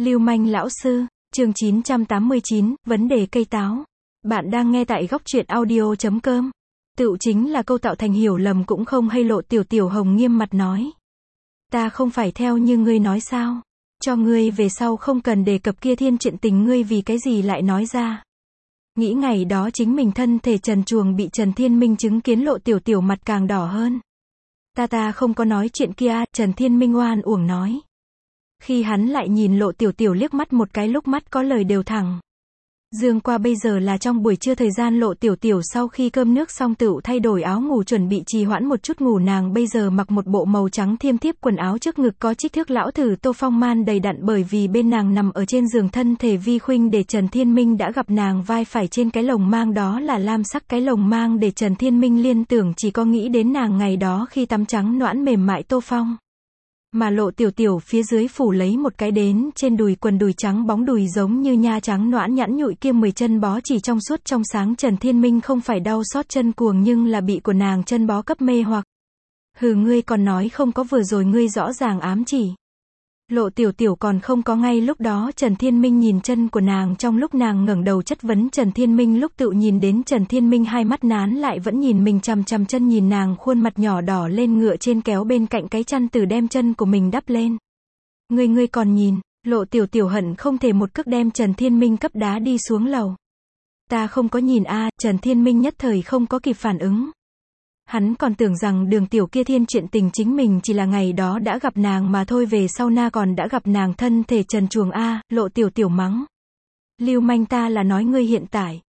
Lưu manh lão sư, chương 989, vấn đề cây táo. Bạn đang nghe tại góc truyện audio.com. Tựu chính là câu tạo thành hiểu lầm cũng không hay. Lộ Tiểu Tiểu Hồng nghiêm mặt nói. Ta không phải theo như ngươi nói sao? Cho ngươi về sau không cần đề cập kia thiên chuyện tình, ngươi vì cái gì lại nói ra? Nghĩ ngày đó chính mình thân thể trần truồng bị Trần Thiên Minh chứng kiến, Lộ Tiểu Tiểu mặt càng đỏ hơn. Ta không có nói chuyện kia, Trần Thiên Minh oan uổng nói. Khi hắn lại nhìn Lộ Tiểu Tiểu liếc mắt một cái, lúc mắt có lời đều thẳng. Dương qua bây giờ là trong buổi trưa thời gian, Lộ Tiểu Tiểu sau khi cơm nước xong tựu thay đổi áo ngủ chuẩn bị trì hoãn một chút ngủ. Nàng bây giờ mặc một bộ màu trắng thiêm thiếp quần áo, trước ngực có trích thước lão thử tô phong man đầy đặn, bởi vì bên nàng nằm ở trên giường thân thể vi khuynh, để Trần Thiên Minh đã gặp nàng vai phải trên cái lồng mang đó là lam sắc cái lồng mang, để Trần Thiên Minh liên tưởng chỉ có nghĩ đến nàng ngày đó khi tắm trắng noãn mềm mại tô phong. Mà Lộ Tiểu Tiểu phía dưới phủ lấy một cái đến trên đùi quần đùi trắng bóng, đùi giống như nha trắng noãn nhẵn nhụi kia, 10 chân bó chỉ trong suốt trong sáng. Trần Thiên Minh không phải đau xót chân cuồng, nhưng là bị của nàng chân bó cấp mê hoặc. Hừ, ngươi còn nói không có, vừa rồi ngươi rõ ràng ám chỉ. Lộ Tiểu Tiểu còn không có, ngay lúc đó Trần Thiên Minh nhìn chân của nàng, trong lúc nàng ngẩng đầu chất vấn Trần Thiên Minh, lúc tự nhìn đến Trần Thiên Minh hai mắt nán lại vẫn nhìn mình chằm chằm chân, nhìn nàng khuôn mặt nhỏ đỏ lên, ngựa trên kéo bên cạnh cái chăn từ đem chân của mình đắp lên. Ngươi còn nhìn? Lộ Tiểu Tiểu hận không thể một cước đem Trần Thiên Minh cấp đá đi xuống lầu. Ta không có nhìn a. Trần Thiên Minh nhất thời không có kịp phản ứng. Hắn còn tưởng rằng Đường Tiểu kia thiên chuyện tình chính mình chỉ là ngày đó đã gặp nàng mà thôi, về sau na còn đã gặp nàng thân thể trần truồng a. Lộ Tiểu Tiểu mắng. Lưu manh, ta là nói ngươi hiện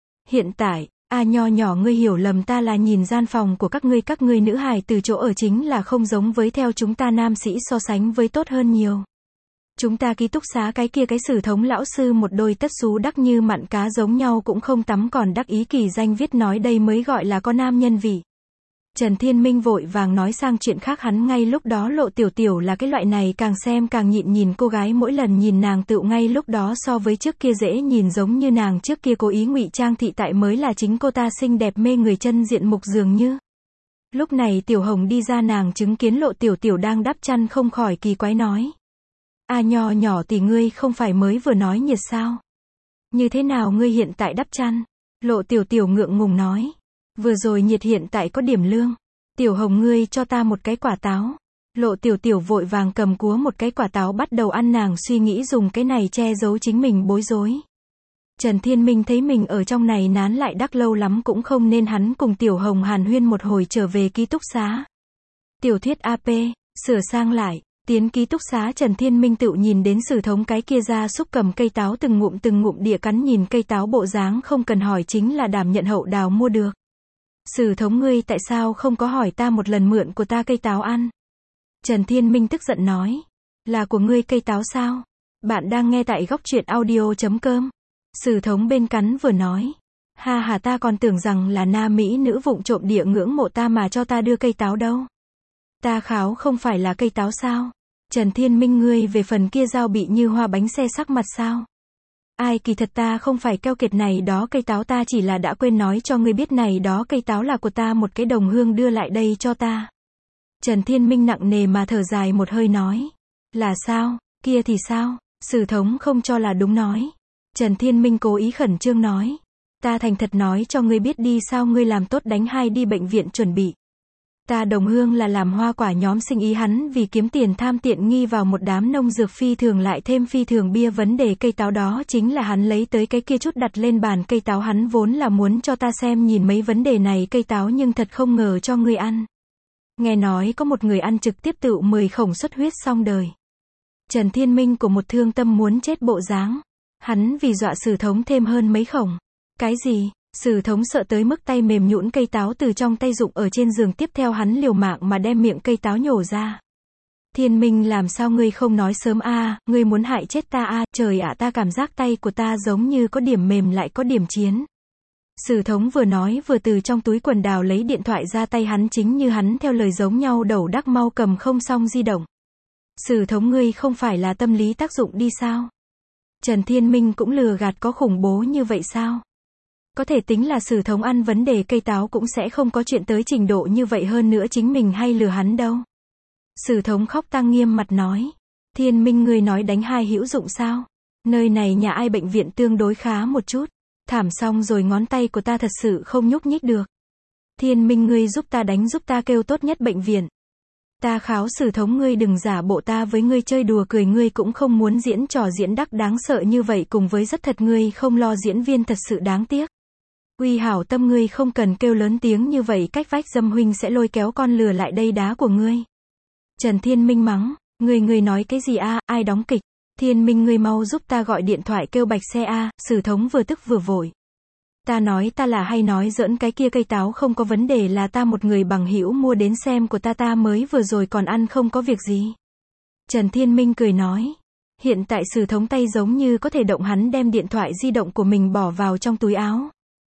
tại, nho nhỏ ngươi hiểu lầm, ta là nhìn gian phòng của các ngươi nữ hài từ chỗ ở chính là không giống với theo chúng ta nam sĩ so sánh với tốt hơn nhiều. Chúng ta ký túc xá cái kia cái Sử Thống lão sư một đôi tất xú đắc như mặn cá giống nhau, cũng không tắm còn đắc ý kỳ danh viết nói đây mới gọi là có nam nhân vị. Trần Thiên Minh vội vàng nói sang chuyện khác, hắn ngay lúc đó Lộ Tiểu Tiểu là cái loại này càng xem càng nhịn, nhìn cô gái mỗi lần nhìn nàng tựu ngay lúc đó so với trước kia dễ nhìn, giống như nàng trước kia cố ý ngụy trang thị tại mới là chính cô ta xinh đẹp mê người chân diện mục dường như. Lúc này Tiểu Hồng đi ra, nàng chứng kiến Lộ Tiểu Tiểu đang đắp chăn không khỏi kỳ quái nói. Nho nhỏ tỷ, ngươi không phải mới vừa nói nhiệt sao? Như thế nào ngươi hiện tại đắp chăn? Lộ Tiểu Tiểu ngượng ngùng nói. Vừa rồi nhiệt, hiện tại có điểm lương. Tiểu Hồng, ngươi cho ta một cái quả táo. Lộ Tiểu Tiểu vội vàng cầm cúa một cái quả táo bắt đầu ăn, nàng suy nghĩ dùng cái này che giấu chính mình bối rối. Trần Thiên Minh thấy mình ở trong này nán lại đắc lâu lắm cũng không nên, hắn cùng Tiểu Hồng hàn huyên một hồi trở về ký túc xá. Tiểu thuyết AP, sửa sang lại. Tiến ký túc xá, Trần Thiên Minh tự nhìn đến Sử Thống cái kia ra xúc cầm cây táo từng ngụm địa cắn, nhìn cây táo bộ dáng không cần hỏi chính là đảm nhận hậu đào mua được. Sử Thống, ngươi tại sao không có hỏi ta một lần mượn của ta cây táo ăn? Trần Thiên Minh tức giận nói. Là của ngươi cây táo sao? Bạn đang nghe tại góc truyện audio.com. Sử Thống bên cắn vừa nói. Ha, ta còn tưởng rằng là nam mỹ nữ vụng trộm địa ngưỡng mộ ta mà cho ta đưa cây táo đâu. Ta kháo không phải là cây táo sao? Trần Thiên Minh, ngươi về phần kia dao bị như hoa bánh xe sắc mặt sao? Kỳ thật ta không phải keo kiệt, này đó cây táo ta chỉ là đã quên nói cho ngươi biết, này đó cây táo là của ta, một cái đồng hương đưa lại đây cho ta. Trần Thiên Minh nặng nề mà thở dài một hơi nói. Là sao? Kia thì sao? Sử Thống không cho là đúng nói. Trần Thiên Minh cố ý khẩn trương nói. Ta thành thật nói cho ngươi biết đi, sao ngươi làm tốt đánh hai đi bệnh viện chuẩn bị. Ta đồng hương là làm hoa quả nhóm sinh ý, hắn vì kiếm tiền tham tiện nghi vào một đám nông dược phi thường lại thêm phi thường bia. Vấn đề cây táo đó chính là hắn lấy tới cái kia chút đặt lên bàn cây táo, hắn vốn là muốn cho ta xem nhìn mấy vấn đề này cây táo, nhưng thật không ngờ cho người ăn. Nghe nói có một người ăn trực tiếp tự 10 khổng xuất huyết xong đời. Trần Thiên Minh của một thương tâm muốn chết bộ dáng. Hắn vì dọa Sử Thống thêm hơn mấy khổng. Cái gì? Sử Thống sợ tới mức tay mềm nhũn, cây táo từ trong tay rụng ở trên giường, tiếp theo hắn liều mạng mà đem miệng cây táo nhổ ra. Thiên Minh, làm sao ngươi không nói sớm a? Ngươi muốn hại chết ta a? Trời ạ, ta cảm giác tay của ta giống như có điểm mềm lại có điểm chiến. Sử Thống vừa nói vừa từ trong túi quần đào lấy điện thoại ra, tay hắn chính như hắn theo lời giống nhau đầu đắc mau cầm không xong di động. Sử Thống, ngươi không phải là tâm lý tác dụng đi sao? Trần Thiên Minh cũng lừa gạt có khủng bố như vậy sao? Có thể tính là Sử Thống ăn vấn đề cây táo cũng sẽ không có chuyện tới trình độ như vậy, hơn nữa chính mình hay lừa hắn đâu. Sử Thống khóc tăng nghiêm mặt nói. Thiên Minh, ngươi nói đánh hai hữu dụng sao? Nơi này nhà ai bệnh viện tương đối khá một chút. Thảm xong rồi ngón tay của ta thật sự không nhúc nhích được. Thiên Minh ngươi giúp ta đánh giúp ta kêu tốt nhất bệnh viện. Ta kháo Sử Thống ngươi đừng giả bộ ta với ngươi chơi đùa cười ngươi cũng không muốn diễn trò diễn đắc đáng sợ như vậy cùng với rất thật ngươi không lo diễn viên thật sự đáng tiếc. Uy hảo tâm ngươi không cần kêu lớn tiếng như vậy cách vách Dâm huynh sẽ lôi kéo con lừa lại đây đá của ngươi. Trần Thiên Minh mắng, ngươi nói cái gì a, ai đóng kịch? Thiên Minh ngươi mau giúp ta gọi điện thoại kêu bạch xe a, Sử Thống vừa tức vừa vội. Ta nói ta là hay nói giỡn cái kia cây táo không có vấn đề là ta một người bằng hữu mua đến xem của ta mới vừa rồi còn ăn không có việc gì. Trần Thiên Minh cười nói. Hiện tại Sử Thống tay giống như có thể động hắn đem điện thoại di động của mình bỏ vào trong túi áo.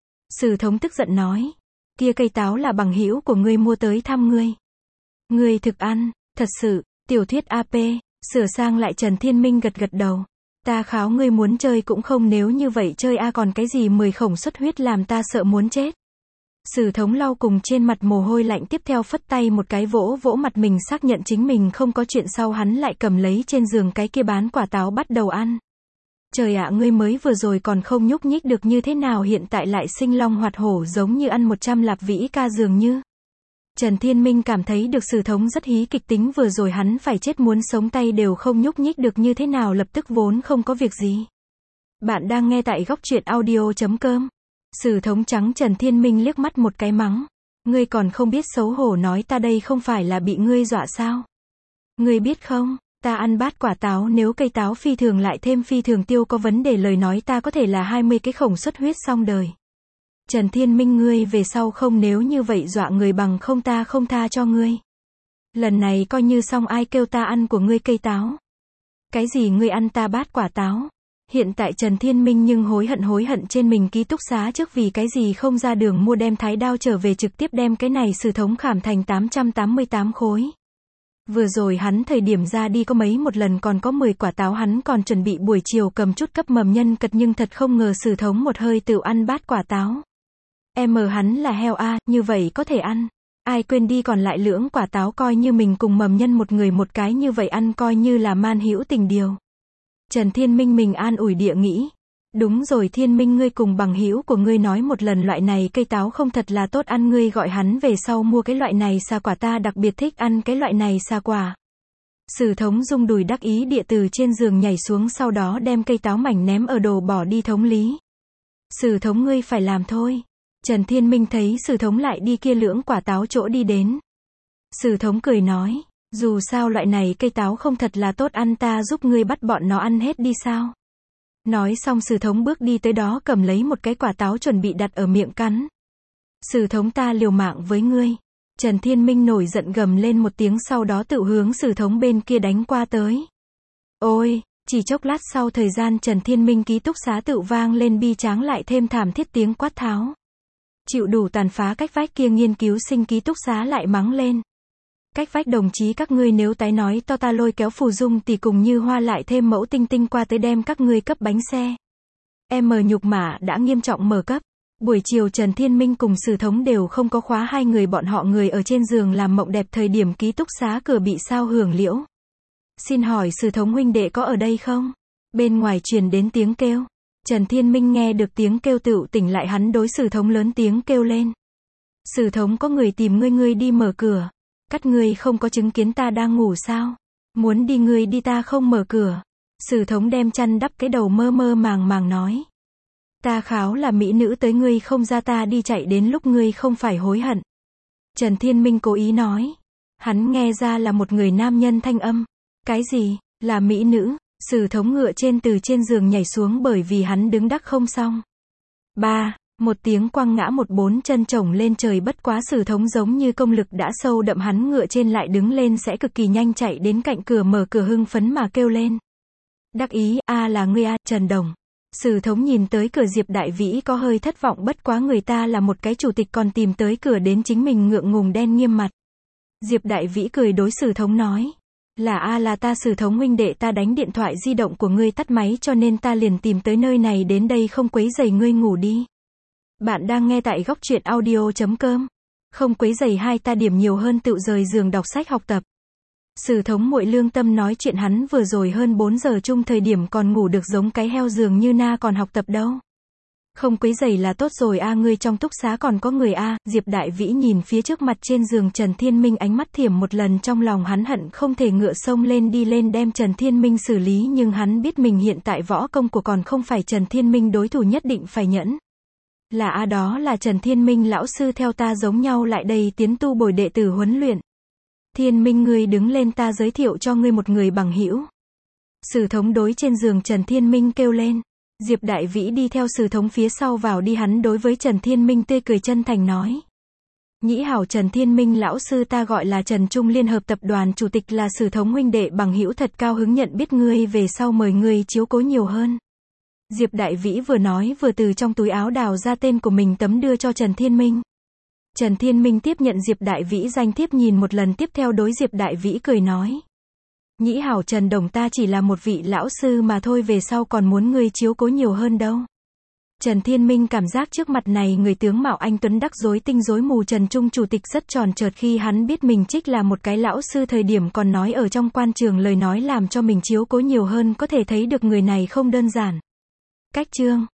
Sử Thống tức giận nói. Kia cây táo là bằng hữu của ngươi mua tới thăm ngươi. Ngươi thực ăn, thật sự, tiểu thuyết AP, sửa sang lại Trần Thiên Minh gật gật đầu. Ta kháo ngươi muốn chơi cũng không nếu như vậy chơi a còn cái gì 10 khổng xuất huyết làm ta sợ muốn chết. Sử Thống lau cùng trên mặt mồ hôi lạnh tiếp theo phất tay một cái vỗ vỗ mặt mình xác nhận chính mình không có chuyện sau hắn lại cầm lấy trên giường cái kia bán quả táo bắt đầu ăn. Trời ạ ngươi mới vừa rồi còn không nhúc nhích được như thế nào hiện tại lại sinh long hoạt hổ giống như ăn 100 lạp vĩ ca dường như. Trần Thiên Minh cảm thấy được Sử Thống rất hí kịch tính vừa rồi hắn phải chết muốn sống tay đều không nhúc nhích được như thế nào lập tức vốn không có việc gì. Bạn đang nghe tại góc truyện audio.com. Sử Thống trắng Trần Thiên Minh liếc mắt một cái mắng. Ngươi còn không biết xấu hổ nói ta đây không phải là bị ngươi dọa sao? Ngươi biết không, ta ăn bát quả táo nếu cây táo phi thường lại thêm phi thường tiêu có vấn đề lời nói ta có thể là 20 cái khổng xuất huyết xong đời. Trần Thiên Minh ngươi về sau không nếu như vậy dọa người bằng không ta không tha cho ngươi. Lần này coi như xong ai kêu ta ăn của ngươi cây táo. Cái gì ngươi ăn ta bát quả táo. Hiện tại Trần Thiên Minh nhưng hối hận trên mình ký túc xá trước vì cái gì không ra đường mua đem thái đao trở về trực tiếp đem cái này Sử Thống khảm thành 888 khối. Vừa rồi hắn thời điểm ra đi có mấy một lần còn có 10 quả táo hắn còn chuẩn bị buổi chiều cầm chút cấp mầm nhân cật nhưng thật không ngờ Sử Thống một hơi tự ăn bát quả táo. Hắn là heo a, như vậy có thể ăn. Ai quên đi còn lại lưỡng quả táo coi như mình cùng mầm nhân một người một cái như vậy ăn coi như là man hữu tình điều. Trần Thiên Minh mình an ủi địa nghĩ. Đúng rồi Thiên Minh ngươi cùng bằng hữu của ngươi nói một lần loại này cây táo không thật là tốt ăn ngươi gọi hắn về sau mua cái loại này xa quả ta đặc biệt thích ăn cái loại này xa quả. Sử Thống rung đùi đắc ý địa từ trên giường nhảy xuống sau đó đem cây táo mảnh ném ở đồ bỏ đi Thống lý. Sử Thống ngươi phải làm thôi. Trần Thiên Minh thấy Sử Thống lại đi kia lưỡng quả táo chỗ đi đến. Sử Thống cười nói, dù sao loại này cây táo không thật là tốt ăn ta giúp ngươi bắt bọn nó ăn hết đi sao. Nói xong Sử Thống bước đi tới đó cầm lấy một cái quả táo chuẩn bị đặt ở miệng cắn. Sử Thống ta liều mạng với ngươi. Trần Thiên Minh nổi giận gầm lên một tiếng sau đó tự hướng Sử Thống bên kia đánh qua tới. Ôi, chỉ chốc lát sau thời gian Trần Thiên Minh ký túc xá tự vang lên bi tráng lại thêm thảm thiết tiếng quát tháo. Chịu đủ tàn phá cách vách kia nghiên cứu sinh ký túc xá lại mắng lên. Cách vách đồng chí các ngươi nếu tái nói to ta lôi kéo Phù Dung thì cùng Như Hoa lại thêm mẫu tinh tinh qua tới đem các ngươi cấp bánh xe. Nhục mạ đã nghiêm trọng mở cấp. Buổi chiều Trần Thiên Minh cùng Sử Thống đều không có khóa hai người bọn họ người ở trên giường làm mộng đẹp thời điểm ký túc xá cửa bị sao hưởng liễu. Xin hỏi Sử Thống huynh đệ có ở đây không? Bên ngoài truyền đến tiếng kêu. Trần Thiên Minh nghe được tiếng kêu tựu tỉnh lại hắn đối Sử Thống lớn tiếng kêu lên. Sử Thống có người tìm ngươi đi mở cửa. Các ngươi không có chứng kiến ta đang ngủ sao? Muốn đi ngươi đi ta không mở cửa. Sử Thống đem chăn đắp cái đầu mơ mơ màng màng nói. Ta kháo là mỹ nữ tới ngươi không ra ta đi chạy đến lúc ngươi không phải hối hận. Trần Thiên Minh cố ý nói. Hắn nghe ra là một người nam nhân thanh âm. Cái gì, là mỹ nữ? Sử Thống ngựa từ trên giường nhảy xuống bởi vì hắn đứng đắc không xong. Một tiếng quăng ngã một bốn chân chồng lên trời bất quá Sử Thống giống như công lực đã sâu đậm hắn ngựa trên lại đứng lên sẽ cực kỳ nhanh chạy đến cạnh cửa mở cửa hưng phấn mà kêu lên. Đắc ý, là ngươi Trần Đồng. Sử Thống nhìn tới cửa Diệp Đại Vĩ có hơi thất vọng bất quá người ta là một cái chủ tịch còn tìm tới cửa đến chính mình ngượng ngùng đen nghiêm mặt. Diệp Đại Vĩ cười đối Sử Thống nói. Là ta Sử Thống huynh đệ ta đánh điện thoại di động của ngươi tắt máy cho nên ta liền tìm tới nơi này đến đây không quấy rầy ngươi ngủ đi. Bạn đang nghe tại góc truyện audio.com. Không quấy rầy hai ta điểm nhiều hơn tự rời giường đọc sách học tập. Sử thống muội lương tâm nói chuyện hắn vừa rồi hơn 4 giờ chung thời điểm còn ngủ được giống cái heo dường như na còn học tập đâu. Không quấy rầy là tốt rồi a, ngươi trong túc xá còn có người a. Diệp Đại Vĩ nhìn phía trước mặt trên giường Trần Thiên Minh, ánh mắt thiểm một lần, trong lòng hắn hận không thể ngựa xông lên đi lên đem Trần Thiên Minh xử lý, nhưng hắn biết mình hiện tại võ công của còn không phải Trần Thiên Minh đối thủ, nhất định phải nhẫn. Là a, đó là Trần Thiên Minh lão sư theo ta giống nhau lại đây tiến tu bồi đệ tử huấn luyện. Thiên Minh, ngươi đứng lên, ta giới thiệu cho ngươi một người bằng hữu. Sử thống đối trên giường Trần Thiên Minh kêu lên. Diệp Đại Vĩ đi theo Sử thống phía sau vào đi, hắn đối với Trần Thiên Minh tươi cười chân thành nói. Nhĩ hảo Trần Thiên Minh lão sư, ta gọi là Trần Trung, Liên hợp tập đoàn chủ tịch, là Sử thống huynh đệ bằng hữu, thật cao hứng nhận biết ngươi, về sau mời ngươi chiếu cố nhiều hơn. Diệp Đại Vĩ vừa nói vừa từ trong túi áo đào ra tên của mình tấm đưa cho Trần Thiên Minh. Trần Thiên Minh tiếp nhận Diệp Đại Vĩ danh thiếp nhìn một lần, tiếp theo đối Diệp Đại Vĩ cười nói. Nhĩ hảo Trần đồng, ta chỉ là một vị lão sư mà thôi, về sau còn muốn ngươi chiếu cố nhiều hơn đâu. Trần Thiên Minh cảm giác trước mặt này người tướng mạo anh tuấn đắc rối tinh rối mù Trần Trung chủ tịch rất tròn trợt, khi hắn biết mình trích là một cái lão sư thời điểm còn nói ở trong quan trường lời nói làm cho mình chiếu cố nhiều hơn, có thể thấy được người này không đơn giản. Cách chương